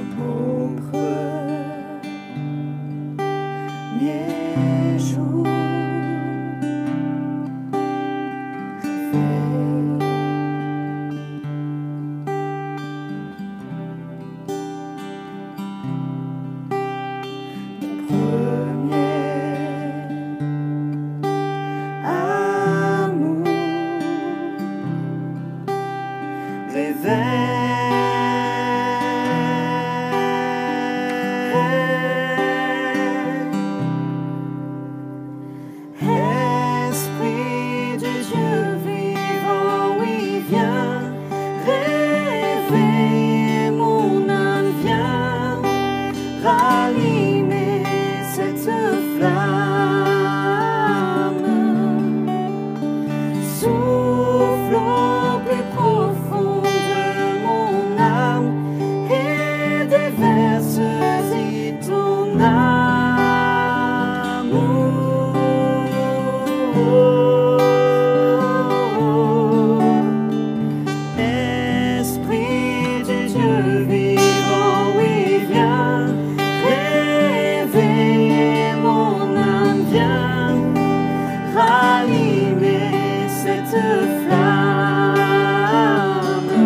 Au premier jour, Esprit du Dieu vivant, oui, viens réveiller mon âme, viens rallumer cette flamme. Souffle au plus profond de mon âme et déverse-y ton amour. Esprit du Dieu vivant, oui, viens réveiller mon âme, viens rallumer cette flamme.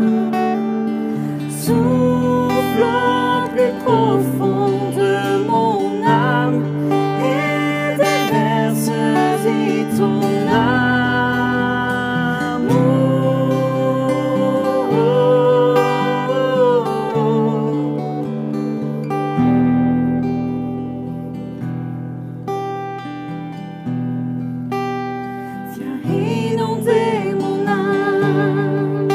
Souffle au plus profond de mon âme et déverse-y ton Viens inonder mon âme.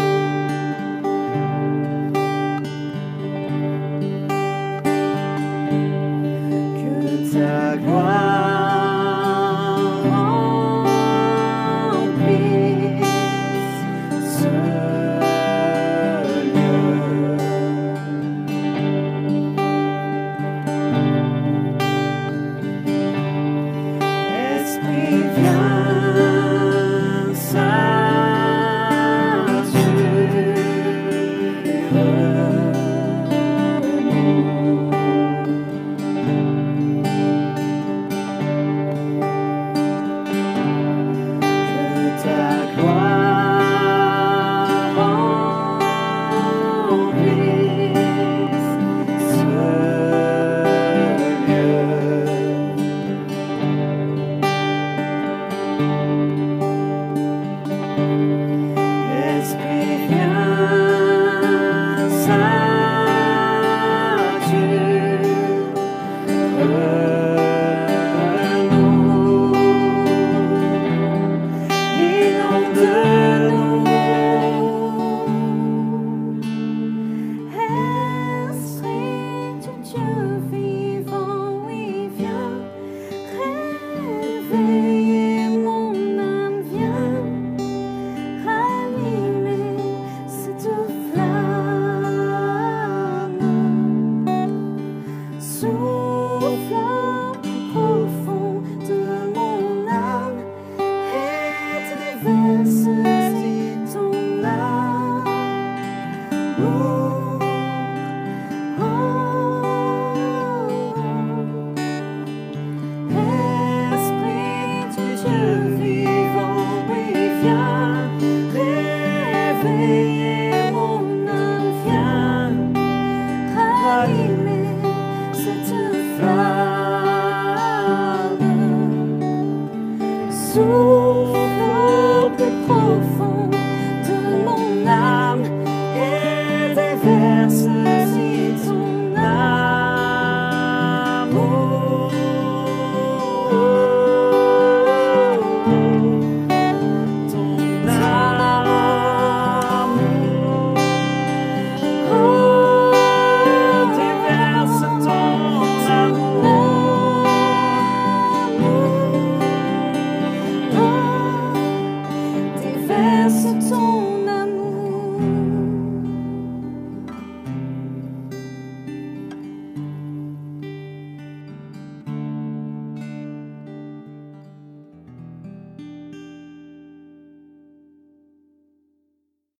Que ta gloire